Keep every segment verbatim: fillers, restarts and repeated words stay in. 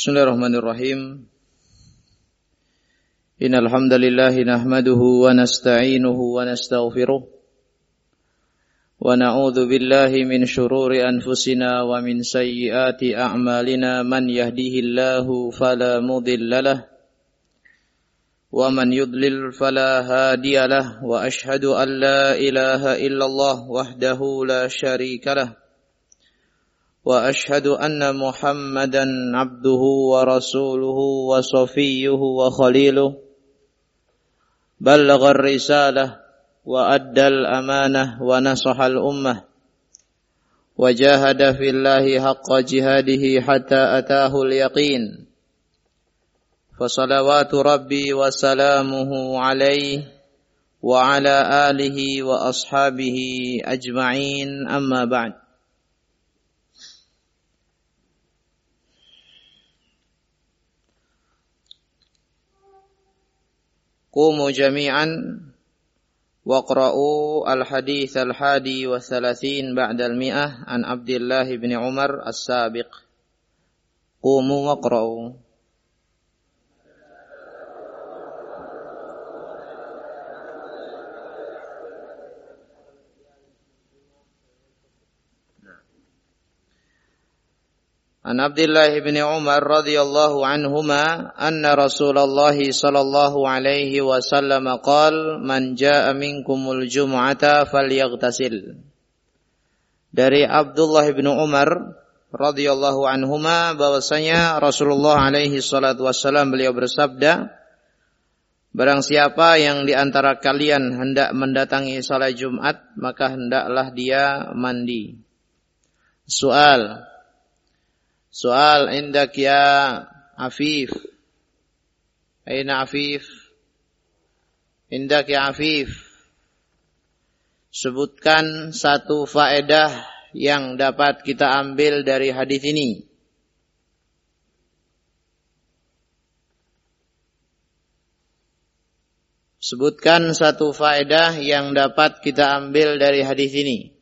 Bismillahirrahmanirrahim. Innal hamdalillah nahmaduhu wa nasta'inuhu wa nastaghfiruh wa na'udzu billahi min shururi anfusina wa min sayyiati a'malina man yahdihillahu fala mudhillalah wa man yudlil fala hadiyalah wa ashhadu an la ilaha illallah wahdahu la syarikalah wa ashhadu anna Muhammadan abduhu wa rasuluhu wa safiyuhu wa khaliluh ballagha ar-risalah wa addal amanah wa nasahal ummah wa jahada fillahi haqqa jihadihi hatta atahu al-yaqin fa salawatu rabbi wa salamuhu alaihi wa ala alihi wa ashabihi ajma'in amma ba'd. Qumu jami'an waqra'u al-hadith al-hadi wa thalathin ba'da al-mi'ah an Abdullah bin Umar as-sabiq. Qumu waqra'u. An Abdullah bin Umar radhiyallahu anhuma anna Rasulullah sallallahu alaihi wasallam qala man jaa'a minkumul jum'ata falyaghtasil. Dari Abdullah bin Umar radhiyallahu anhuma bahwasanya Rasulullah alaihi salatu wasallam beliau bersabda, barang siapa yang di antara kalian hendak mendatangi salat Jumat maka hendaklah dia mandi. Soal Soal indak ya Afif. Aina Afif? Indak ya Afif. Sebutkan satu faedah yang dapat kita ambil dari hadis ini. Sebutkan satu faedah yang dapat kita ambil dari hadis ini.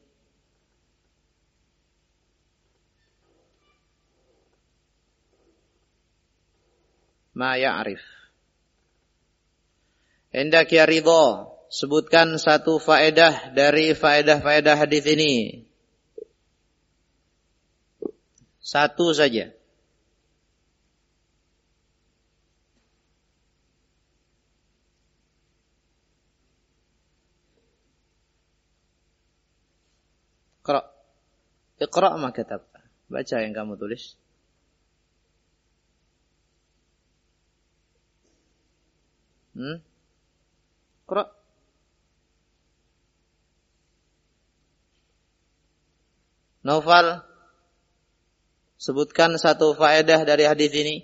Ma ya'rif. Hendak ya ridha, sebutkan satu faedah dari faedah-faedah hadis ini. Satu saja. Iqra. Iqra ma katabta. Baca yang kamu tulis. Hmm? Qura. Naufal, sebutkan satu faedah dari hadis ini.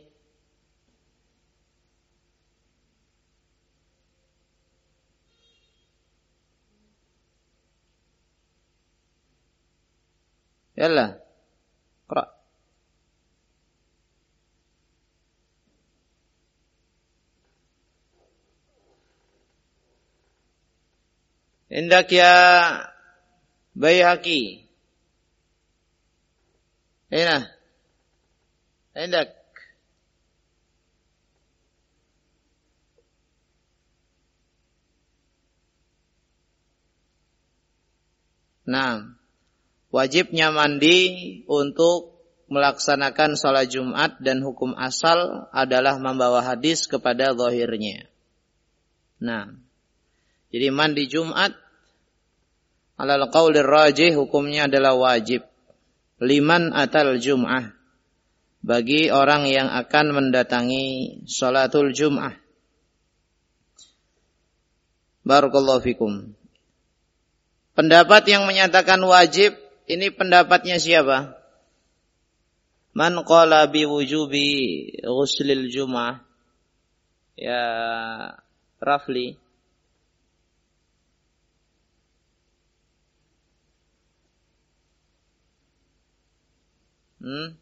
Yalla. Qura. Indak ya Baihaqi. Ina. Indak. Nah, wajibnya mandi untuk melaksanakan salat Jumat dan hukum asal adalah membawa hadis kepada zahirnya. Nah, jadi mandi Jumat alal qaulir rajih hukumnya adalah wajib. Liman atal Jum'ah, bagi orang yang akan mendatangi salatul Jum'ah. Barakallahu fikum. Pendapat yang menyatakan wajib, ini pendapatnya siapa? Man qala bi wujubi ghuslil Jum'ah. Ya Rafli. Hmm?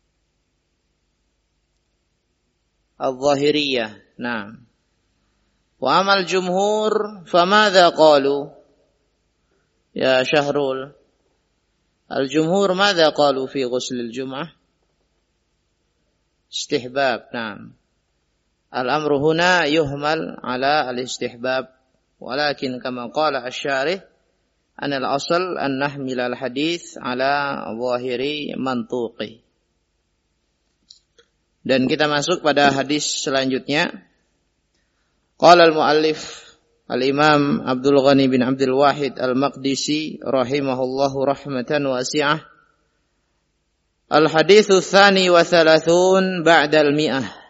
Al-Zahiriyah. Nah. Wa amal jumhur famadha qalu? Ya Syahrul. Al-jumhur madha qalu fi ghuslil jum'ah? istihbab. Naam. Al-amru huna yuhmal ala al-istihbab. Walakin kama qala asy-syarih an al-asl an nahmil al-hadits ala zahiri mantuqi. Dan kita masuk pada hadis selanjutnya. Qala al-muallif al-Imam Abdul Ghani bin Abdul Wahid al-Maqdisi rahimahullahu rahmatan wasi'ah. Al-haditsu tsani wa thalathun ba'da al-mi'ah.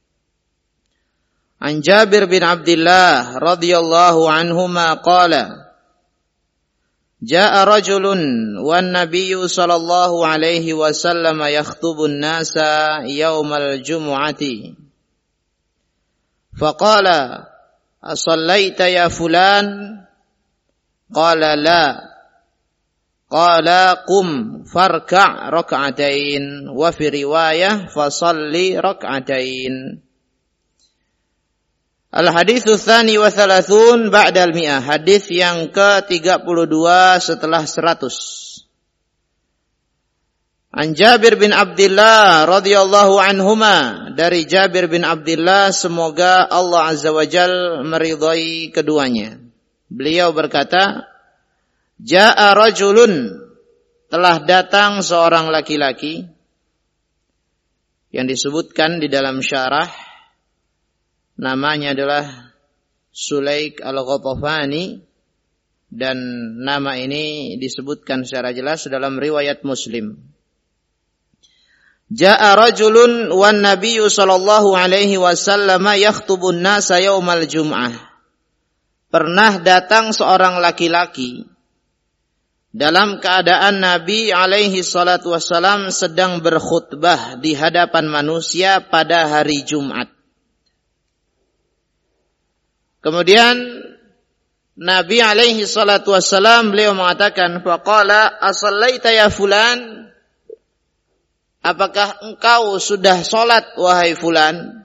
An Jabir bin Abdullah radhiyallahu anhuma qala Jaa rajulun wan nabiyyu sallallahu alaihi wasallam yakhtubun nasa yaumal jumu'ati faqala asallaita ya fulan qala la qala qum farka' rak'atain wa fi riwayah fasalli rak'atain. Al-haditsu tsani wa thalathun ba'dal mi'ah. Hadis yang ke tiga puluh dua setelah seratus. An Jabir bin Abdullah radhiyallahu anhuma, dari Jabir bin Abdullah, semoga Allah azza wa jalla meridhai keduanya. Beliau berkata, Jaa rajulun, telah datang seorang laki-laki yang disebutkan di dalam syarah. Namanya adalah Sulaik al-Ghatafani, dan nama ini disebutkan secara jelas dalam riwayat Muslim. Ja'a rajulun wan nabiyyu sallallahu alaihi wasallam yakhtubun nasa yaumal jum'ah. Pernah datang seorang laki-laki dalam keadaan Nabi alaihi salatu wassalam sedang berkhutbah di hadapan manusia pada hari Jumat. Kemudian Nabi alaihi salatu wassalam beliau mengatakan, faqala asallaita ya fulan, apakah engkau sudah salat wahai fulan?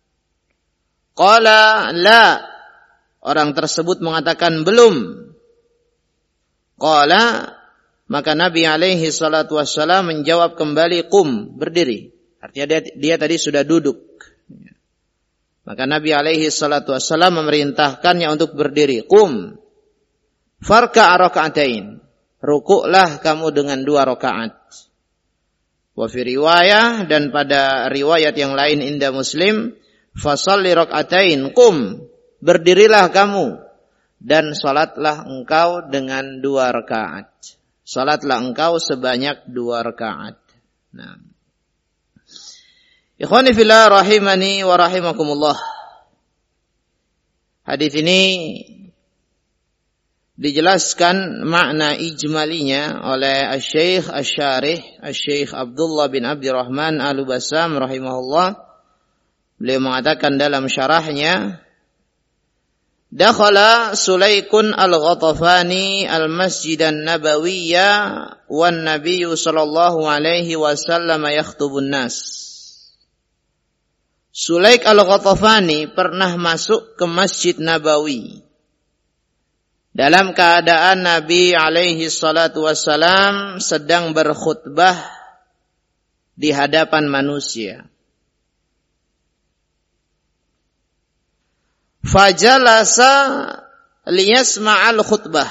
Qala la, orang tersebut mengatakan belum. Qala, maka Nabi alaihi salatu wassalam menjawab kembali, qum, berdiri. Artinya dia, dia tadi sudah duduk. Maka Nabi alaihi salatu wassalam memerintahkannya untuk berdiri. Qum farka' raka'atain, rukuklah kamu dengan dua rakaat. Wa fi riwayah, dan pada riwayat yang lain inda Muslim, fasalli raka'atain, qum, berdirilah kamu dan salatlah engkau dengan dua rakaat. Salatlah engkau sebanyak dua rakaat. Nah, ikhwani fillah rahimani wa rahimakumullah. Hadis ini dijelaskan makna ijmalinya oleh Asy-Syaikh Asy-Syarih Asy-Syaikh Abdullah bin Abdurrahman Al-Bassam rahimahullah. Beliau mengatakan dalam syarahnya, dakhala Sulaikun al-Ghatafani al-Masjid an-Nabawiyya wan Nabiyyu sallallahu alaihi wasallam yakhtubun nas. Sulaik al-Ghatafani pernah masuk ke Masjid Nabawi dalam keadaan Nabi alaihi salatu wassalam sedang berkhutbah di hadapan manusia. Fajalasa liyasma'al khutbah.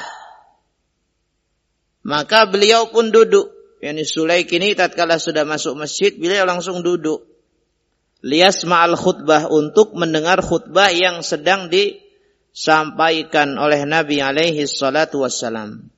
Maka beliau pun duduk. Yani Sulaik ini tatkala sudah masuk masjid, beliau langsung duduk. Liyasma'al khutbah, untuk mendengar khutbah yang sedang disampaikan oleh Nabi alaihi salatu wassalam.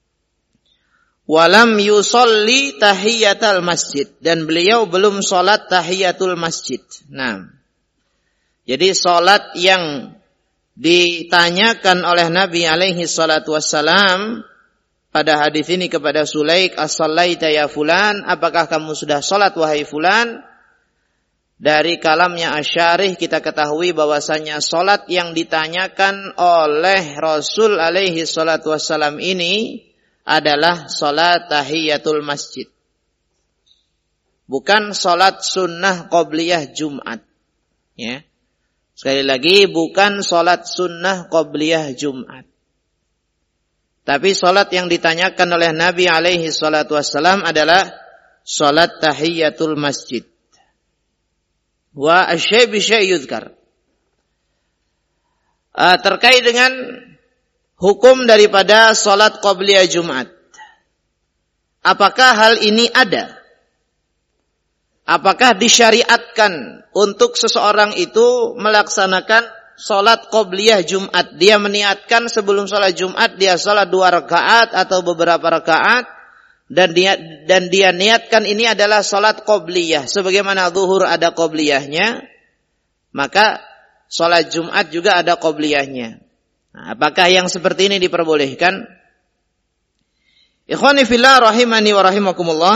Walam yusalli tahiyatal masjid, dan beliau belum salat tahiyatul masjid. Nah, jadi salat yang ditanyakan oleh Nabi alaihi salatu wassalam pada hadis ini kepada Sulaik, as-sallaita ya fulan, apakah kamu sudah salat wahai fulan? Dari kalamnya Asy-Syarih kita ketahui bahwasanya salat yang ditanyakan oleh Rasul alaihi salatu wassalam ini adalah salat tahiyatul masjid. Bukan salat sunnah qabliyah Jumat. Ya. Sekali lagi, bukan salat sunnah qabliyah Jumat. Tapi salat yang ditanyakan oleh Nabi alaihi salatu wassalam adalah salat tahiyatul masjid. wa asy-syai' bi syai' yudhkar. Uh, terkait dengan hukum daripada salat qabliyah Jumat. Apakah hal ini ada? Apakah disyariatkan untuk seseorang itu melaksanakan salat qabliyah Jumat? Dia meniatkan sebelum salat Jumat dia salat dua rakaat atau beberapa rakaat dan dia dan dia niatkan ini adalah salat qabliyah sebagaimana zuhur ada qabliyahnya, maka salat Jumat juga ada qabliyahnya. Nah, apakah yang seperti ini diperbolehkan? Ikhwani fillah rahimani wa rahimakumullah.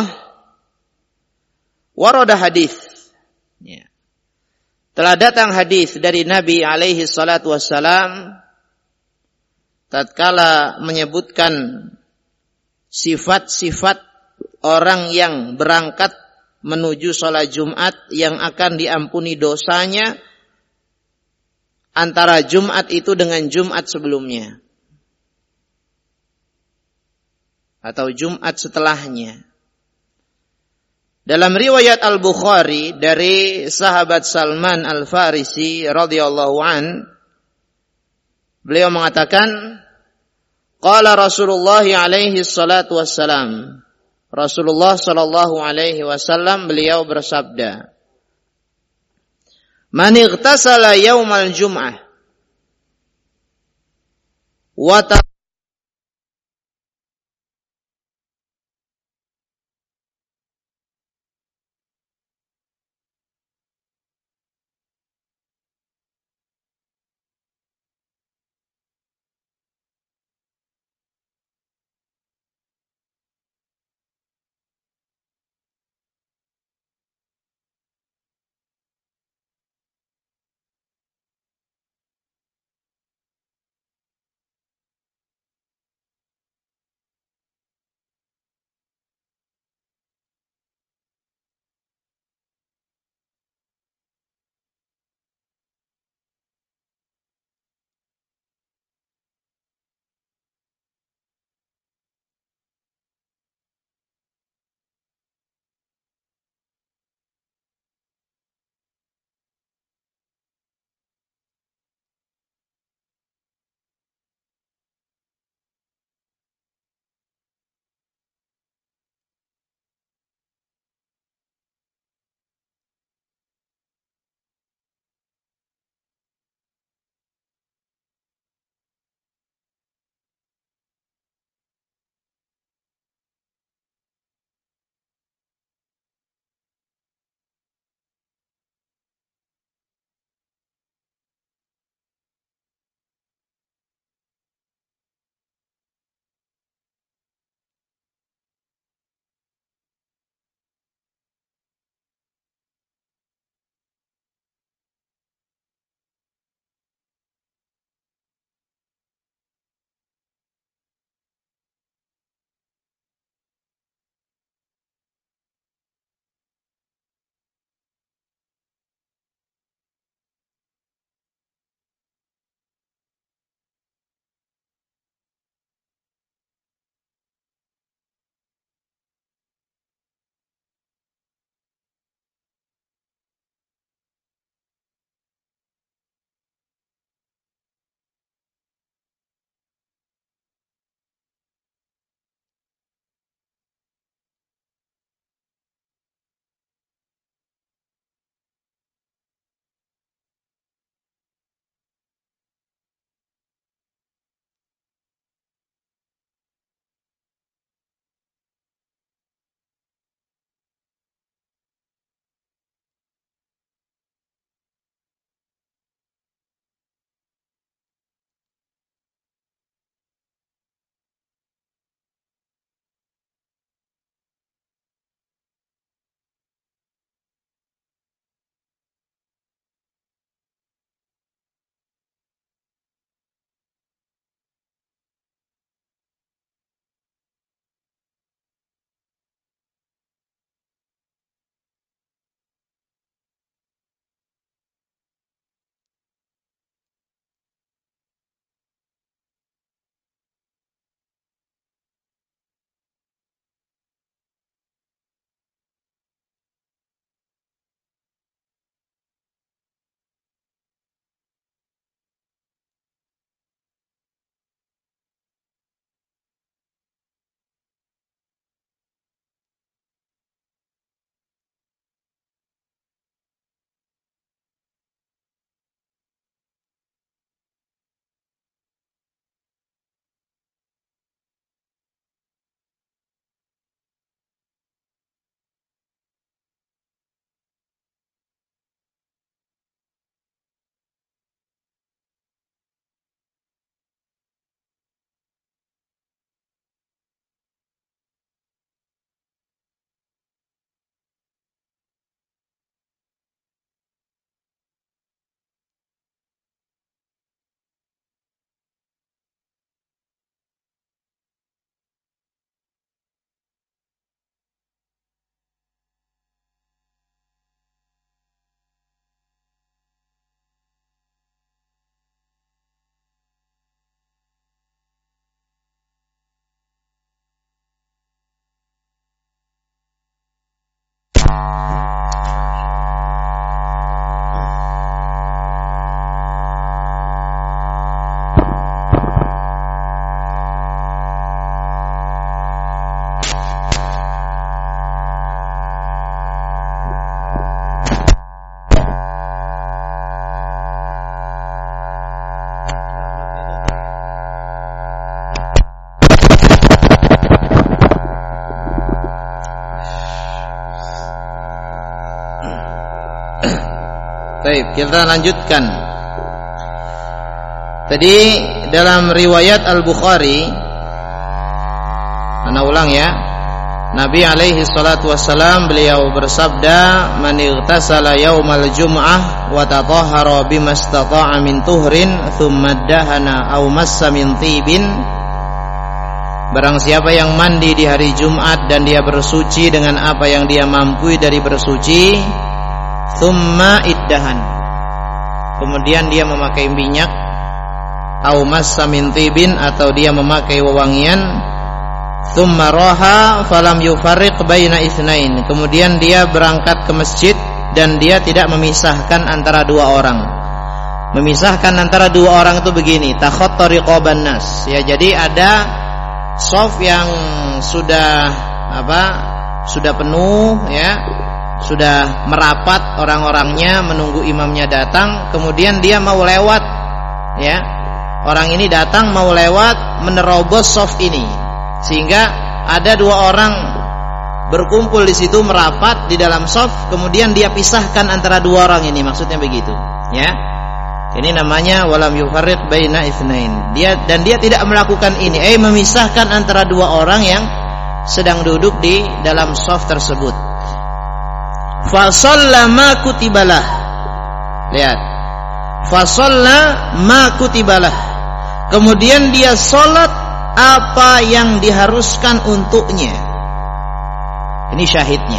Warada hadis. Ya. Telah datang hadis dari Nabi alaihi salatu wassalam tatkala menyebutkan sifat-sifat orang yang berangkat menuju salat Jumat yang akan diampuni dosanya antara Jumat itu dengan Jumat sebelumnya atau Jumat setelahnya. Dalam riwayat Al-Bukhari dari sahabat Salman Al-Farisi radhiyallahu an, beliau mengatakan, qala Rasulullah alaihi salatu wassalam. Rasulullah sallallahu alaihi wasallam beliau bersabda, man ightasala yaumal jum'ah wa Baik, kita lanjutkan. Tadi dalam riwayat Al-Bukhari, ana ulang ya, Nabi alaihi salatu wassalam beliau bersabda, "Man igtasala yaumal jum'ah wa tatahhara bimastata'a min tuhrin thumma dahana aw massa min tibin." Barang siapa yang mandi di hari Jumat dan dia bersuci dengan apa yang dia mampu dari bersuci, thumma iddahan, kemudian dia memakai minyak, au massa min tibin, atau dia memakai wewangian, thumma raha falam yufarriq baina itsnain, kemudian dia berangkat ke masjid dan dia tidak memisahkan antara dua orang. Memisahkan antara dua orang itu begini, takhatta riqaban nas, ya, jadi ada shaf yang sudah apa? Sudah penuh, ya. Sudah merapat orang-orangnya menunggu imamnya datang, kemudian dia mau lewat, ya. Orang ini datang mau lewat menerobos shaf ini, sehingga ada dua orang berkumpul di situ merapat di dalam shaf, kemudian dia pisahkan antara dua orang ini, maksudnya begitu, ya. Ini namanya walam yufarriq baina itsnain. Dia dan dia tidak melakukan ini, eh memisahkan antara dua orang yang sedang duduk di dalam shaf tersebut. Fa shalla ma kutibalah. Lihat. Fa shalla ma kutibalah. Kemudian dia salat apa yang diharuskan untuknya. Ini syahidnya.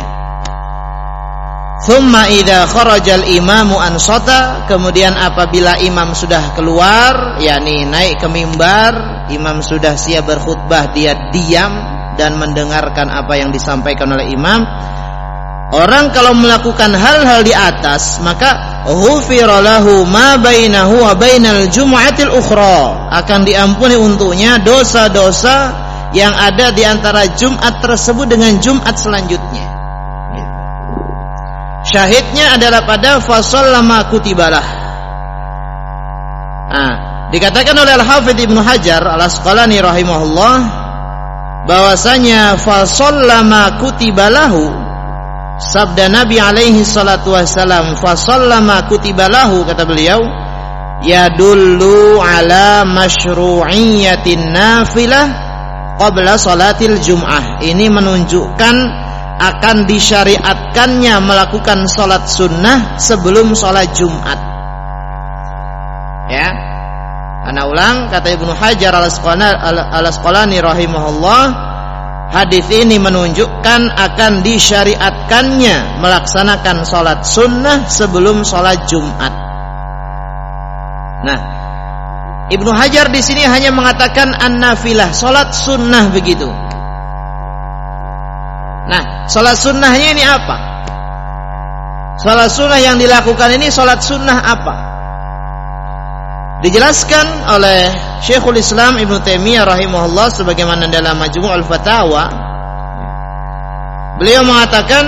Thumma idza kharajal imamu ansata, kemudian apabila imam sudah keluar, yakni naik ke mimbar, imam sudah siap berkhutbah, dia diam dan mendengarkan apa yang disampaikan oleh imam. Orang kalau melakukan hal-hal di atas, maka ghufira lahu ma bainahu wa bainal jum'atil ukhra, akan diampuni untuknya dosa-dosa yang ada di antara Jumat tersebut dengan Jumat selanjutnya. Syahidnya adalah pada fasallama kutibalah. Nah, dikatakan oleh Al-Hafidz Ibnu Hajar Al-Asqalani rahimahullah bahwasanya fasallama kutibalahu, sabda Nabi alaihi salatu wassalam, fasallama kutibalahu, kata beliau, yadullu ala masyru'iyyatin nafilah qabla salatil jum'ah. Ini menunjukkan akan disyariatkannya melakukan salat sunnah sebelum salat Jumat. Ya. Ana ulang, kata Ibnu Hajar Al-Asqalani rahimahullah, hadis ini menunjukkan akan disyariatkannya melaksanakan salat sunnah sebelum salat Jumat. Nah, Ibnu Hajar di sini hanya mengatakan an-nafilah, salat sunnah begitu. Nah, salat sunnahnya ini apa? Salat sunnah yang dilakukan ini salat sunnah apa? Dijelaskan oleh Syekhul Islam Ibnu Taimiyah rahimahullah sebagaimana dalam Majmu' al-Fatawa. Beliau mengatakan,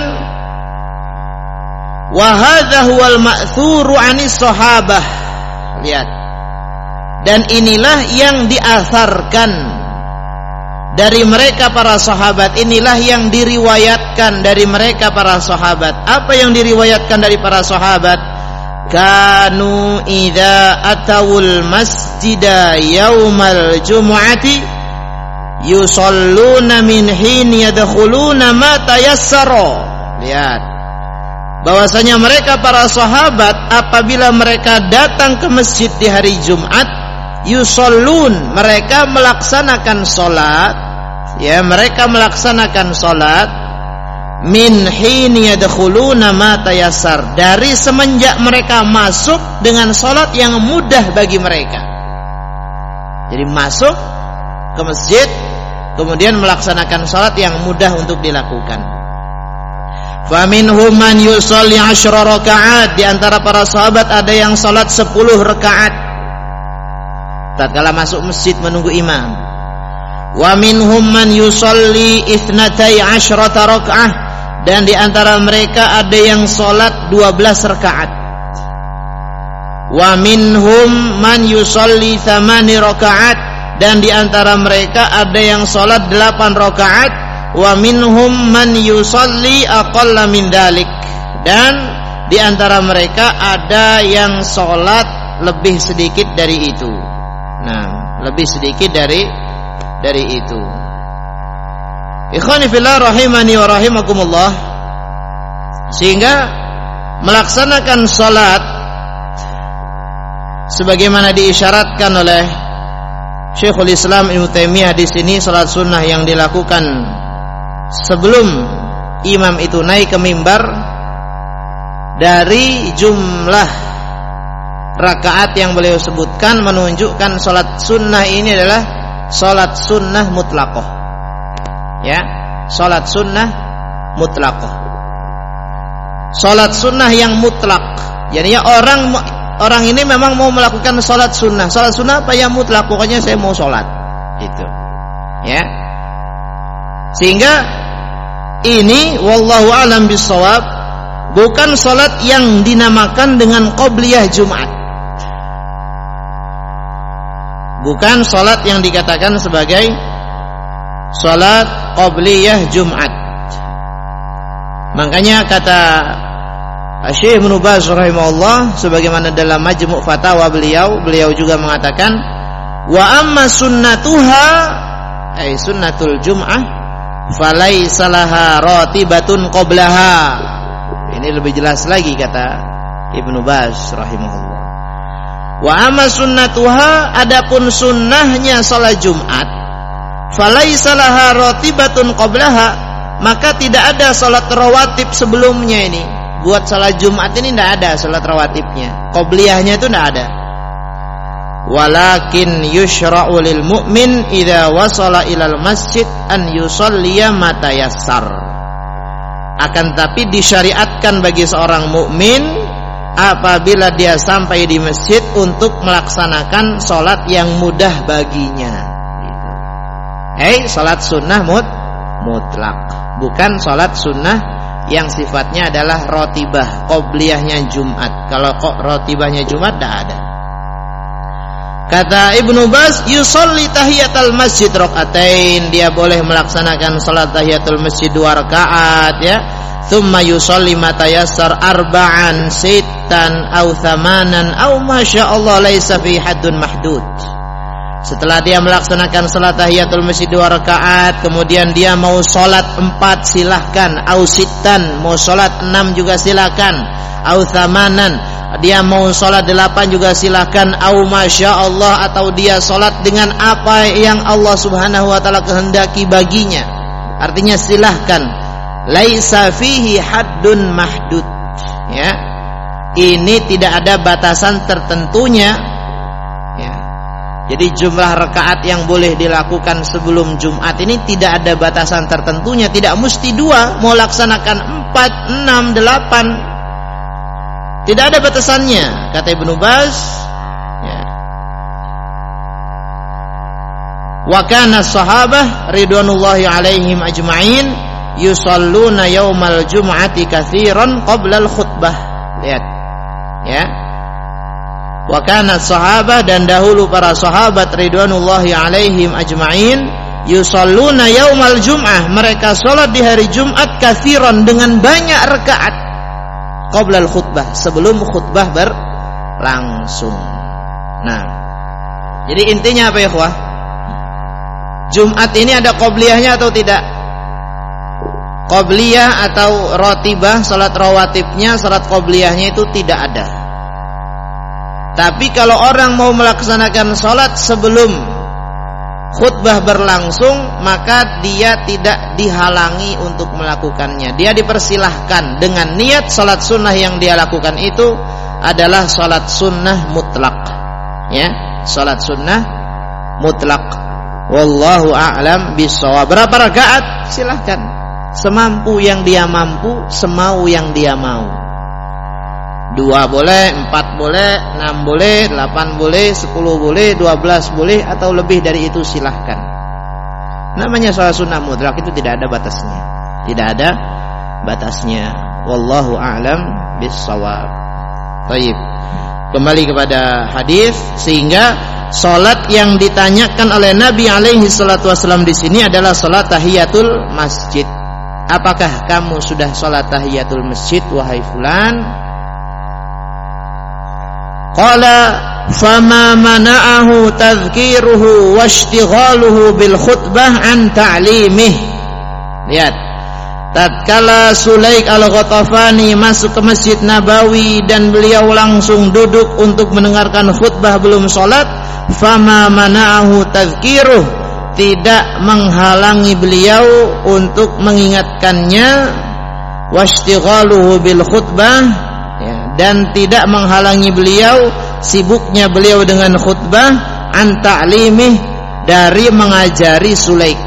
wa hadza huwal ma'thuru 'anis sahabah. Lihat. Dan inilah yang diasarkan dari mereka para sahabat, inilah yang diriwayatkan dari mereka para sahabat. Apa yang diriwayatkan dari para sahabat? Kanu idza atawul masjida yaumal jumu'ati yusalluna min hin yadkhuluna ma tayassara. Lihat, bahwasanya mereka para sahabat apabila mereka datang ke masjid di hari Jumat, yusallun, mereka melaksanakan salat, ya, mereka melaksanakan salat min hin yadkhuluna ma tayassar, dari semenjak mereka masuk dengan salat yang mudah bagi mereka. Jadi masuk ke masjid kemudian melaksanakan salat yang mudah untuk dilakukan. Faminhum man yusalli asyra rakaat, di antara para sahabat ada yang salat sepuluh rakaat tatkala masuk masjid menunggu imam. Wa minhum man yusalli itsnatai asyrata rakaah, dan di antara mereka ada yang salat dua belas rakaat. Wa minhum man yusalli thamani rakaat, dan di antara mereka ada yang salat delapan rakaat. Wa minhum man yusalli aqalla min dalik, dan di antara mereka ada yang salat lebih sedikit dari itu. Nah, lebih sedikit dari dari itu. Ikhwani fillah rahimani wa rahimakumullah. Sehingga melaksanakan salat sebagaimana diisyaratkan oleh Syekhul Islam Ibnu Taimiyah di sini, salat sunnah yang dilakukan sebelum imam itu naik ke mimbar, dari jumlah rakaat yang beliau sebutkan menunjukkan salat sunnah ini adalah salat sunnah mutlaqah. Ya, salat sunnah mutlaqah. Salat sunnah yang mutlak. Jadi ya orang orang ini memang mau melakukan salat sunnah. Salat sunnah apa yang mutlak? Pokoknya saya mau salat. Itu. Ya. Sehingga ini wallahu a'lam bissawab bukan salat yang dinamakan dengan qabliyah Jumat. Bukan salat yang dikatakan sebagai salat qabliyah Jumat. Makanya kata Syekh Ibnu Baz rahimahullah sebagaimana dalam Majmu' Fatawa beliau, beliau juga mengatakan wa amma sunnatuha ay sunnatul jum'ah falaisa laha ratibatun qablaha. Ini lebih jelas lagi kata Ibnu Baz rahimahullah. Wa amma sunnatuha, adapun sunnahnya salat Jumat, falaisa laha ratibatun qablaha, maka tidak ada salat rawatib sebelumnya. Ini buat salat Jumat ini tidak ada salat rawatibnya, qabliyahnya itu tidak ada. Walakin yushra'u lil mu'min idza wasala ilal masjid an yusalliya ma tayassar. Akan tapi disyariatkan bagi seorang mukmin apabila dia sampai di masjid untuk melaksanakan salat yang mudah baginya. Gitu. Hei, salat sunnah mut mutlak, bukan salat sunnah yang sifatnya adalah rotibah, qobliyahnya Jumat. Kalau kok rotibahnya Jumat tidak ada. Kata Ibnu Baz, yusolli tahiyatul masjid rakaatain, dia boleh melaksanakan salat tahiyatul masjid dua rakaat, ya. Tsumma yusolli ma tayassar arba'an sittan aw thamanan aw masyaallah laisa fi haddun mahdud. Setelah dia melaksanakan salat tahiyatul masjid dua rakaat, kemudian dia mau salat empat silahkan, au sittan mau salat enam juga silahkan, au thamanan dia mau salat delapan juga silahkan, au masyaallah atau dia salat dengan apa yang Allah Subhanahu wa taala kehendaki baginya. Artinya silahkan, laisa fihi haddun mahdud, ya. Ini tidak ada batasan tertentunya, ya. Jadi jumlah rakaat yang boleh dilakukan sebelum Jumat ini tidak ada batasan tertentunya, tidak mesti dua, mau laksanakan empat, enam, delapan, tidak ada batasannya, kata Ibnu Baz, ya. Wa kana sahabah ridwanullahi alaihim ajma'in yusalluna yaumal jum'ati katsiran qabla al-khutbah. Lihat, ya. Wa kana sahabah, dan dahulu para sahabat ridwanullahi alaihim ajma'in yusalluna yaumal jum'ah, mereka salat di hari Jumat katsiran dengan banyak rakaat qabla al-khutbah, sebelum khutbah berlangsung. Nah, jadi intinya apa ya, ikhwah? Jumat ini ada qabliyahnya atau tidak? Qabliyah atau rotibah, salat rawatibnya, salat qabliyahnya itu tidak ada. Tapi kalau orang mau melaksanakan salat sebelum khutbah berlangsung, maka dia tidak dihalangi untuk melakukannya. Dia dipersilahkan dengan niat salat sunnah yang dia lakukan itu adalah salat sunnah mutlak, ya, salat sunnah mutlak. Wallahu a'lam bishawab. Berapa rakaat? Silahkan. semampu yang dia mampu, semau yang dia mau. Dua boleh, empat boleh, enam boleh, delapan boleh, sepuluh boleh, dua belas boleh, atau lebih dari itu silahkan. Namanya sholat sunnah mudrak itu tidak ada batasnya. Tidak ada batasnya. Wallahu a'lam bis-shawab. Baik. Kembali kepada hadis, sehingga salat yang ditanyakan oleh Nabi alaihi salatu wasallam di sini adalah salat tahiyatul masjid. Apakah kamu sudah salat tahiyatul masjid wahai fulan? Qala fama mana'ahu tadhkiruhu washtighaluhu bil khutbah an ta'limih. Lihat, tatkala Sulaik al-Ghatafani masuk ke Masjid Nabawi dan beliau langsung duduk untuk mendengarkan khutbah belum salat, fama mana'ahu tadhkiruh, tidak menghalangi beliau untuk mengingatkannya, washtighaluhu bil khutbah, ya, dan tidak menghalangi beliau sibuknya beliau dengan khutbah, an ta'limih, dari mengajari Sulaik.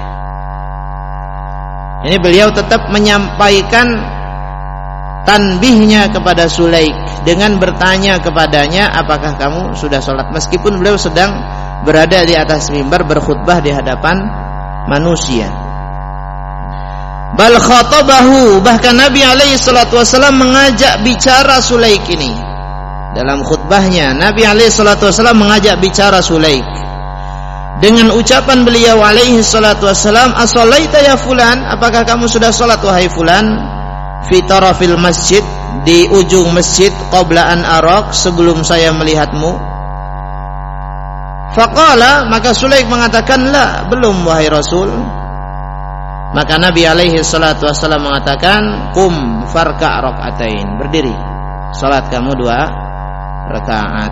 Ini beliau tetap menyampaikan tanbihnya kepada Sulaik dengan bertanya kepadanya, apakah kamu sudah sholat, meskipun beliau sedang berada di atas mimbar berkhutbah di hadapan manusia. Bal khatabahu, bahkan Nabi alaihi salatu wasallam mengajak bicara Sulaik ini. Dalam khutbahnya Nabi alaihi salatu wasallam mengajak bicara Sulaik dengan ucapan beliau alaihi salatu wasallam, as-shalaita ya fulan, apakah kamu sudah salat wahai fulan, fi tarafil masjid, di ujung masjid, qabla an arak, sebelum saya melihatmu. Faqala, maka Sulaik mengatakan, la, belum wahai Rasul. Maka Nabi alaihi salatu wasallam mengatakan, qum farka' rak'atain, berdiri, salat kamu dua rakaat.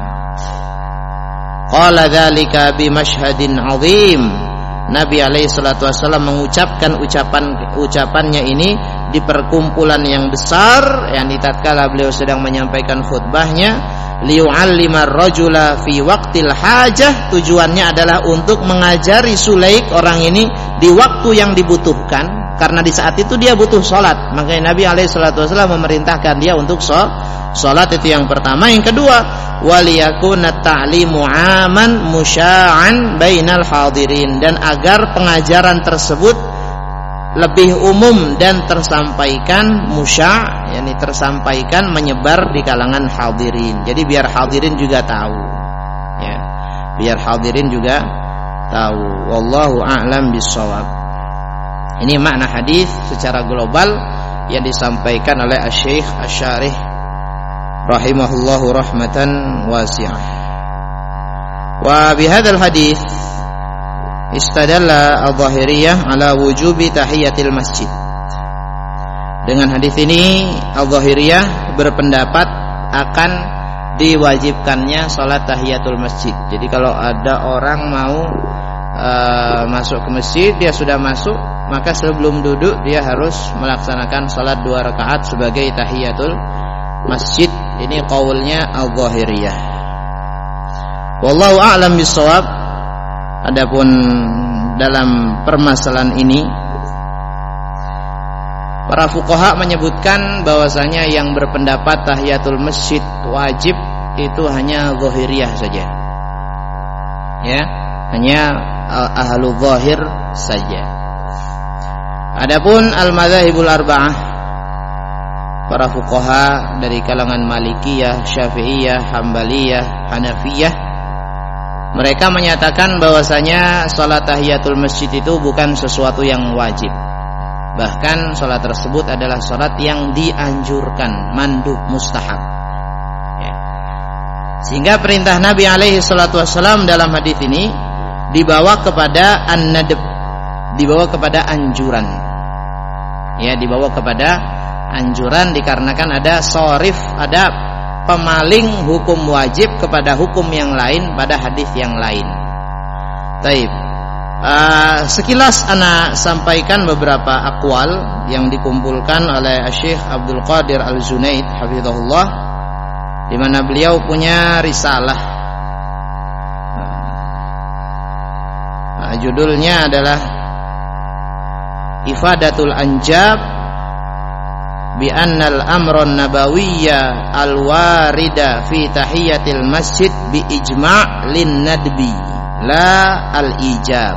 Qala dzalika bi masyhadin 'azim. Nabi alaihi salatu wasallam mengucapkan ucapan ucapannya ini di perkumpulan yang besar, yang tatkala beliau sedang menyampaikan khutbahnya, liyu'allimar rajula fi waqtil hajah, tujuannya adalah untuk mengajari Sulaik orang ini di waktu yang dibutuhkan, karena di saat itu dia butuh salat. Makanya Nabi alaihi salatu wasallam memerintahkan dia untuk salat, itu yang pertama. Yang kedua, waliyakuna ta'limu 'aman musya'an bainal hadirin, dan agar pengajaran tersebut lebih umum dan tersampaikan, musya', yakni tersampaikan, menyebar di kalangan hadirin. Jadi biar hadirin juga tahu, ya, biar hadirin juga tahu. Wallahu a'lam bissawab. Ini makna hadis secara global yang disampaikan oleh Asy-Syaikh Asy-Syarih rahimahullahu rahmatan wasi'ah. Wa bihadzal hadis istadalla al-Zahiriyah ala wujubi tahiyatil masjid. Dengan hadis ini al-Zahiriyah berpendapat akan diwajibkannya salat tahiyatul masjid. Jadi kalau ada orang mau uh, masuk ke masjid, dia sudah masuk, maka sebelum duduk dia harus melaksanakan salat dua rakaat sebagai tahiyatul masjid. Ini qaulnya al-Zahiriyah. Wallahu a'lam bissawab. Adapun dalam permasalahan ini, para fuqaha menyebutkan bahwasanya yang berpendapat tahiyatul masjid wajib itu hanya Zahiriyah saja, ya, hanya ahlu zahir saja. Adapun al-madzhabul arba'ah, para fuqaha dari kalangan Malikiyah, Syafi'iyah, Hambaliyah, Hanafiyah, mereka menyatakan bahwasanya salat tahiyatul masjid itu bukan sesuatu yang wajib. Bahkan salat tersebut adalah salat yang dianjurkan, mandub, mustahab, ya. Sehingga perintah Nabi alaihi salatu wasallam dalam hadis ini dibawa kepada an-nadb, dibawa kepada anjuran, ya, dibawa kepada anjuran, dikarenakan ada sharif, ada pemaling hukum wajib kepada hukum yang lain pada hadis yang lain. Taib. Uh, sekilas ana sampaikan beberapa aqwal yang dikumpulkan oleh Syekh Abdul Qadir Al-Junaid hafizahullah, di mana beliau punya risalah. Uh, judulnya adalah ifadatul anjab bi annal amron nabawiyya al-warida fi tahiyatil masjid bi ijma' lin nadbi la al-ijab.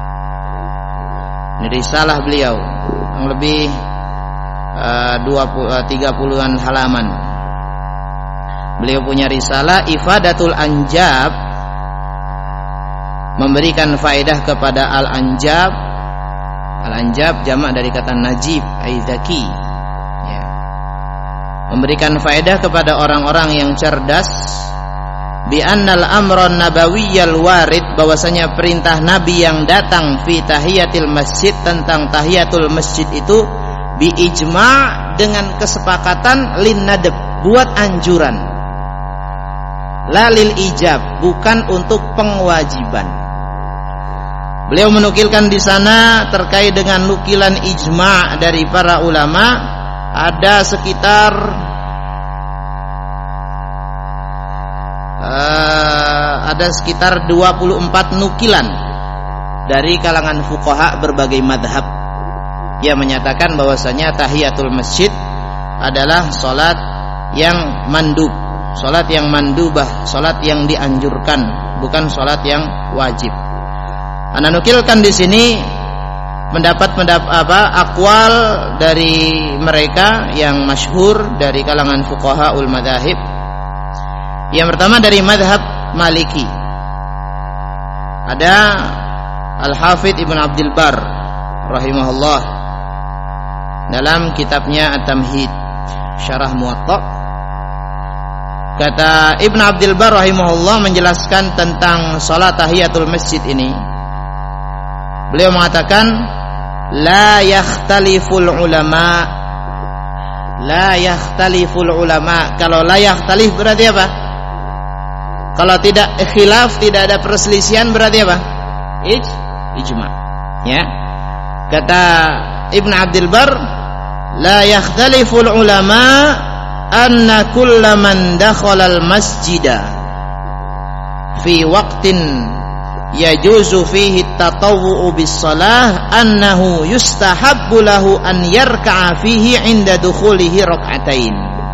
Ini risalah beliau yang lebih uh, dua puluh, uh, tiga puluhan halaman. Beliau punya risalah ifadatul anjab, memberikan faedah kepada al-anjab. Al-anjab jamak dari kata najib, aizaki, ya. Memberikan faedah kepada orang-orang yang cerdas bi annal amron nabawiyyal warid, bahwasanya perintah nabi yang datang fi tahiyatil masjid, tentang tahiyatul masjid itu bi ijma' dengan kesepakatan lin nadab, buat anjuran, la lil ijab, bukan untuk pengwajiban. Beliau menukilkan di sana terkait dengan nukilan ijma' dari para ulama, ada sekitar uh, ada sekitar dua puluh empat nukilan dari kalangan fuqaha berbagai madhab yang menyatakan bahwasanya tahiyatul masjid adalah salat yang mandub, salat yang mandubah, salat yang dianjurkan, bukan salat yang wajib. Ana nukilkan di sini pendapat-pendapat apa akwal dari mereka yang masyhur dari kalangan fuqahaul madzhab. Yang pertama dari madhab Maliki, ada Al-Hafidz Ibn Abdul Bar rahimahullah dalam kitabnya At-Tamhid Syarah Muwatta. Kata Ibn Abdul Bar rahimahullah menjelaskan tentang salat tahiyatul masjid ini, beliau mengatakan la yakhtaliful ulama, la yakhtaliful ulama. Kalau la yakhtalif berarti apa? Kalau tidak khilaf, tidak ada perselisihan, berarti apa? Ij, ijma'. Ya. Kata Ibn Abdul Bar, la yakhtaliful ulama anna kulla man dakhala al-masjida fi waqtin yajuzu fihi at-tatawwu bis-shalah annahu yustahabbu lahu an yarka'a fihi 'inda dukhulihi rak'atain.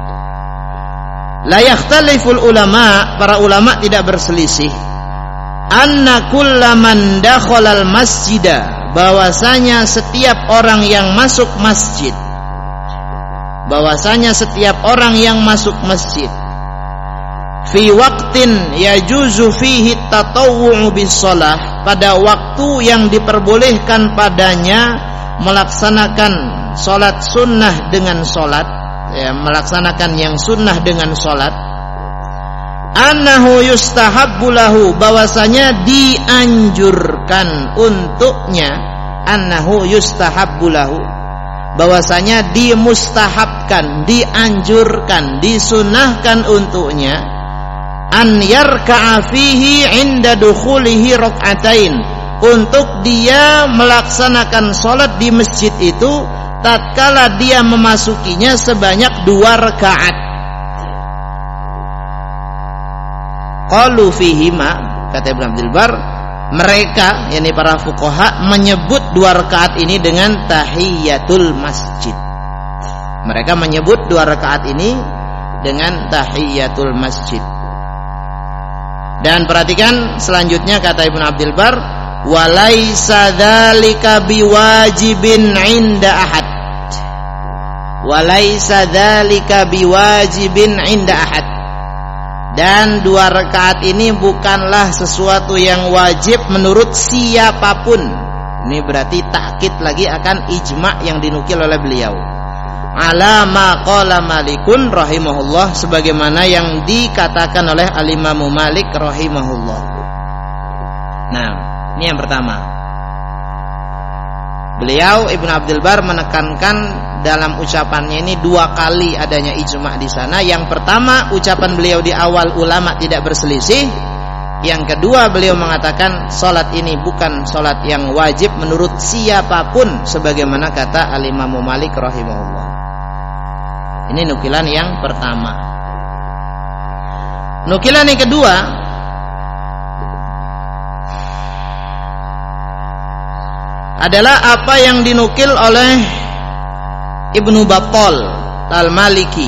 La yakhtaliful ulama, para ulama tidak berselisih, anna kullaman dakhalal masjida, bahwasanya setiap orang yang masuk masjid, bahwasanya setiap orang yang masuk masjid fi waqtin yajuzu fihi tatawwu bis-shalah, pada waktu yang diperbolehkan padanya melaksanakan salat sunnah dengan salat, ya, melaksanakan yang sunnah dengan salat, annahu yustahabbu lahu, bahwasanya dianjurkan untuknya, annahu yustahabbu lahu, bahwasanya dimustahabkan, dianjurkan, disunnahkan untuknya, an yarka'a fihi 'inda dukhulihi rak'atain, untuk dia melaksanakan salat di masjid itu tatkala dia memasukinya sebanyak dua rakaat. Qalu fihima, kata Ibnu Abdul Bar, mereka yakni para fuqaha menyebut dua rakaat ini dengan tahiyatul masjid. Mereka menyebut dua rakaat ini dengan tahiyatul masjid. Dan perhatikan selanjutnya kata Ibnu Abdul Bar, walaisa dzalika biwajibin 'inda ahad. Walaisa dzalika biwajibin 'inda ahad. Dan dua rakaat ini bukanlah sesuatu yang wajib menurut siapapun. Ini berarti takkid lagi akan ijma' yang dinukil oleh beliau. Ala ma qala Malikun rahimahullah, sebagaimana yang dikatakan oleh al-Imam Malik rahimahullah. Nah, ini yang pertama. Beliau Ibnu Abdul Bar menekankan dalam ucapannya ini dua kali adanya ijma' di sana. Yang pertama, ucapan beliau di awal ulama tidak berselisih. Yang kedua, beliau mengatakan salat ini bukan salat yang wajib menurut siapapun, sebagaimana kata al-Imam Malik rahimahullah. Ini nukilan yang pertama. Nukilan yang kedua, adalah apa yang dinukil oleh Ibnu Battal Al-Maliki.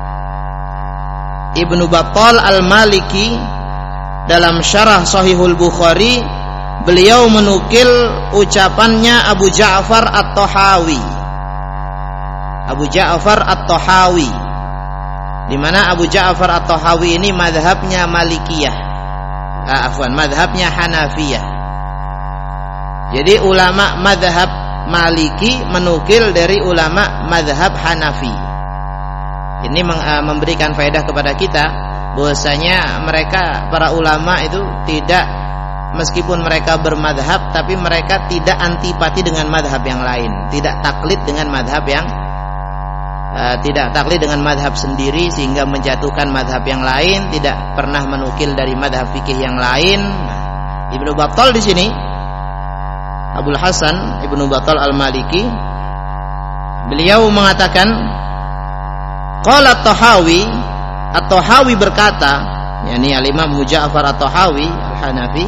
Ibnu Battal Al-Maliki dalam syarah Sahihul Bukhari, beliau menukil ucapannya Abu Ja'far At-Tahawi. Abu Ja'far At-Tahawi, di mana Abu Ja'far At-Tahawi ini mazhabnya Malikiyah, ah, afwan, mazhabnya Hanafiyah. Jadi ulama mazhab Maliki menukil dari ulama mazhab Hanafi. Ini memberikan faedah kepada kita bahwasanya mereka para ulama itu tidak, meskipun mereka bermadhab, tapi mereka tidak antipati dengan madhab yang lain, tidak taklid dengan madhab yang uh, tidak taklid dengan madhab sendiri sehingga menjatuhkan madhab yang lain, tidak pernah menukil dari madhab fikih yang lain. Nah, Ibnu Battal di sini, Abul Hasan Ibnu Battal Al-Maliki, beliau mengatakan, qala At-Tahawi, At-Tahawi berkata, yakni Al-Imam Abu Ja'far At-Tahawi Al-Hanafi,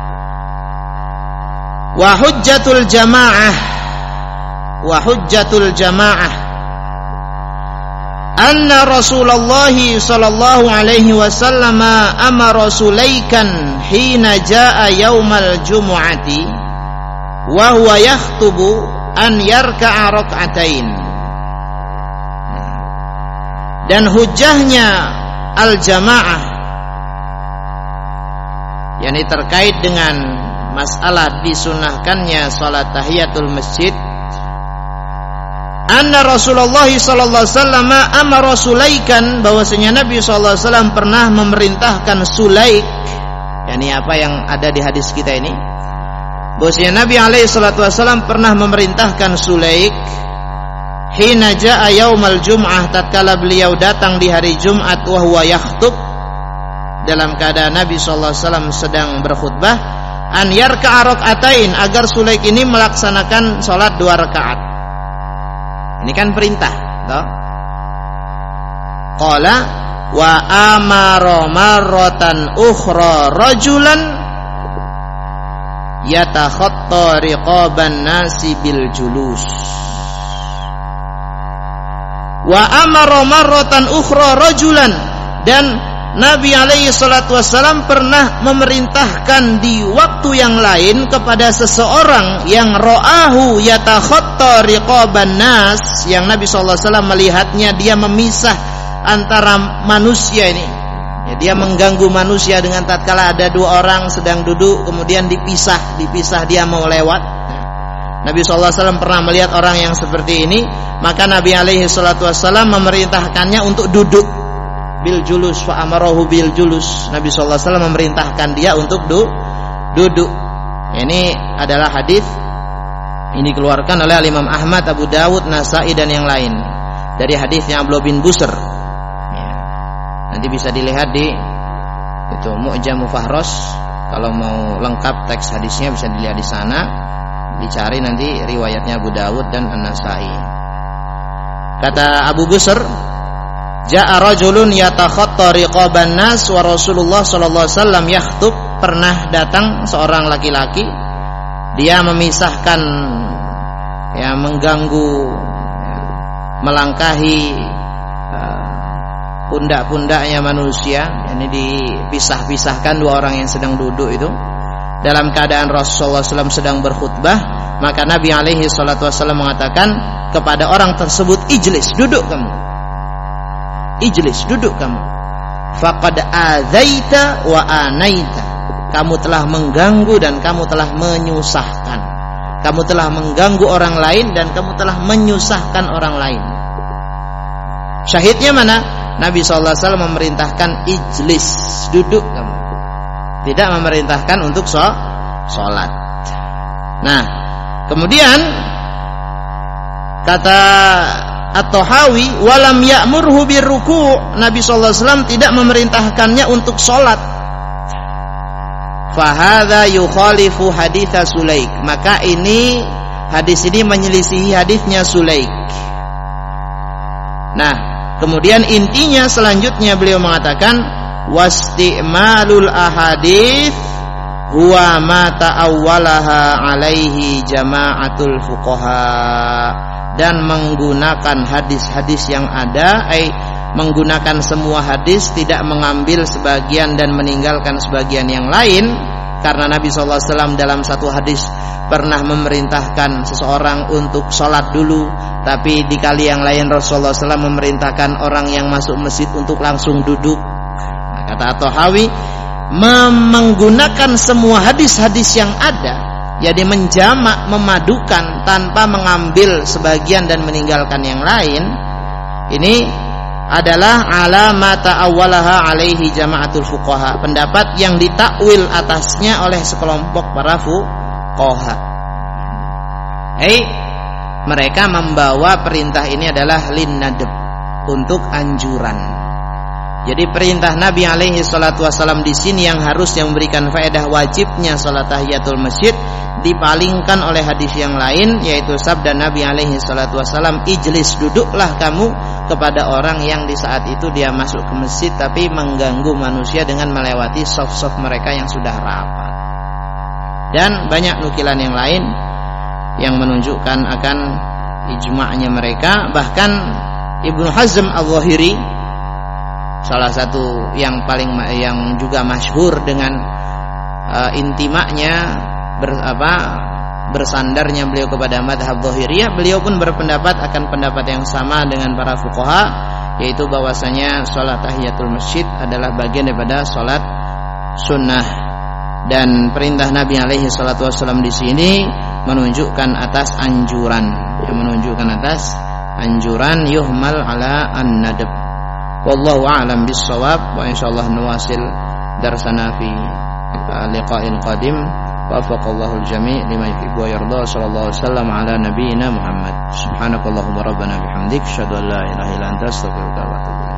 wa hujjatul jamaah wa hujjatul jamaah anna Rasulullah sallallahu alaihi wasallam amara Sulaikan hina jaa yaumal jumu'ati wa huwa yakhutubu an yarka'a rak'atain. Dan hujjahnya al-jamaah, yakni terkait dengan masalah disunahkannya salat tahiyatul masjid, anna Rasulullah sallallahu alaihi wasallam amara Sulaikan, bahwasanya Nabi sallallahu alaihi wasallam pernah memerintahkan Sulaik, yakni apa yang ada di hadis kita ini, bahwasanya Nabi alaihi salatu wasallam pernah memerintahkan Sulaik hina jaa yaumal jum'ah, tatkala beliau datang di hari Jumat, wa huwa yakhtub, dalam keadaan Nabi sallallahu alaihi wasallam sedang berkhutbah, an yarka'a rak'atain, agar Sulaik ini melaksanakan salat dua rakaat. Ini kan perintah, toh. Qala wa amara marratan ukhra rajulan yatakhatta riqaban nasi bil julus. Wa amara marratan ukhra rajulan, dan Nabi alaihi salatu wassalam pernah memerintahkan di waktu yang lain kepada seseorang yang ra'ahu yatakhatta riqaban nas, yang Nabi sallallahu alaihi wasallam melihatnya dia memisah antara manusia ini, ya, dia mengganggu manusia dengan tatkala ada dua orang sedang duduk kemudian dipisah, dipisah dia mau lewat. Nabi sallallahu alaihi wasallam pernah melihat orang yang seperti ini, maka Nabi alaihi salatu wassalam memerintahkannya untuk duduk bil julus, fa amarahu bil julus. Nabi sallallahu alaihi wasallam memerintahkan dia untuk du, duduk. Ini adalah hadis ini dikeluarkan oleh Imam Ahmad, Abu Dawud, Nasa'i dan yang lain dari hadisnya Abdullah bin Busr. Ya. Nanti bisa dilihat di itu Mu'jam Fahros. Kalau mau lengkap teks hadisnya bisa dilihat di sana. Dicari nanti riwayatnya Abu Dawud dan An-Nasa'i. Kata Abu Busr, ja'a rajulun yatakhatta riqaban nas wa Rasulullah sallallahu alaihi wasallam yakhtub, pernah datang seorang laki-laki, dia memisahkan, ya, mengganggu, ya, melangkahi uh, pundak-pundaknya manusia, yakni dipisah-pisahkan dua orang yang sedang duduk itu dalam keadaan Rasulullah sallallahu alaihi wasallam sedang berkhutbah. Maka Nabi alaihi salatu wasallam mengatakan kepada orang tersebut, ijlis, duduk kamu, ijlis, duduk kamu, faqad adzaita wa anaita, kamu telah mengganggu dan kamu telah menyusahkan, kamu telah mengganggu orang lain dan kamu telah menyusahkan orang lain. Syahidnya mana? Nabi sallallahu alaihi wasallam memerintahkan ijlis, duduk kamu, tidak memerintahkan untuk sholat. Nah, kemudian kata At-Tahawi, walam ya'murhu birruku', Nabi sallallahu alaihi wasallam tidak memerintahkannya untuk sholat. Fahadha yukhalifu haditha Sulaik, maka ini hadis ini menyelisihi hadisnya Sulaik. Nah, kemudian intinya selanjutnya beliau mengatakan, wasti'malul ahadits huwa ma ta'awwalaha alaihi jama'atul fuqaha, dan menggunakan hadis-hadis yang ada, ay menggunakan semua hadis, tidak mengambil sebagian dan meninggalkan sebagian yang lain. Karena Nabi shallallahu alaihi wasallam dalam satu hadis pernah memerintahkan seseorang untuk sholat dulu, tapi di kali yang lain Rasulullah shallallahu alaihi wasallam memerintahkan orang yang masuk masjid untuk langsung duduk. Nah, kata At-Tahawi, menggunakan semua hadis-hadis yang ada, jadi menjamak, memadukan tanpa mengambil sebagian dan meninggalkan yang lain, ini adalah alamata awalaha alaihi jama'atul fuqaha, pendapat yang ditakwil atasnya oleh sekelompok para fuqaha. Hei, mereka membawa perintah ini adalah linnadab, untuk anjuran. Jadi perintah Nabi alaihi salatu wasallam di sini yang harusnya memberikan faedah wajibnya salat tahiyatul masjid dipalingkan oleh hadis yang lain, yaitu sabda Nabi alaihi salatu wasallam, ijlis, duduklah kamu kepada orang yang di saat itu dia masuk ke masjid tapi mengganggu manusia dengan melewati saf-saf mereka yang sudah rapat. Dan banyak nukilan yang lain yang menunjukkan akan ijma'nya mereka. Bahkan Ibnu Hazm Al-Zahiri, salah satu yang paling yang juga masyhur dengan uh, intimaknya ber, apa, bersandarnya beliau kepada madhab Zahiriyah, beliau pun berpendapat akan pendapat yang sama dengan para fuqaha, yaitu bahwasanya salat tahiyatul masjid adalah bagian daripada salat sunnah. Dan perintah Nabi alaihi salatu wasallam di sini menunjukkan atas anjuran, yang menunjukkan atas anjuran yuhmal ala an-nadab. Wallahu a'lam bis-shawab, wa insyaallah nuwasil darsana fi liqa'il qadim. Wafaqallahu al-jami' lima yuhibbu wa yarda. Sallallahu alaihi wasallam ala nabiyyina Muhammad. Subhanakallahumma rabbana bihamdik, asyhadu an la ilaha illa anta, astaghfiruka wa atubu ilaik.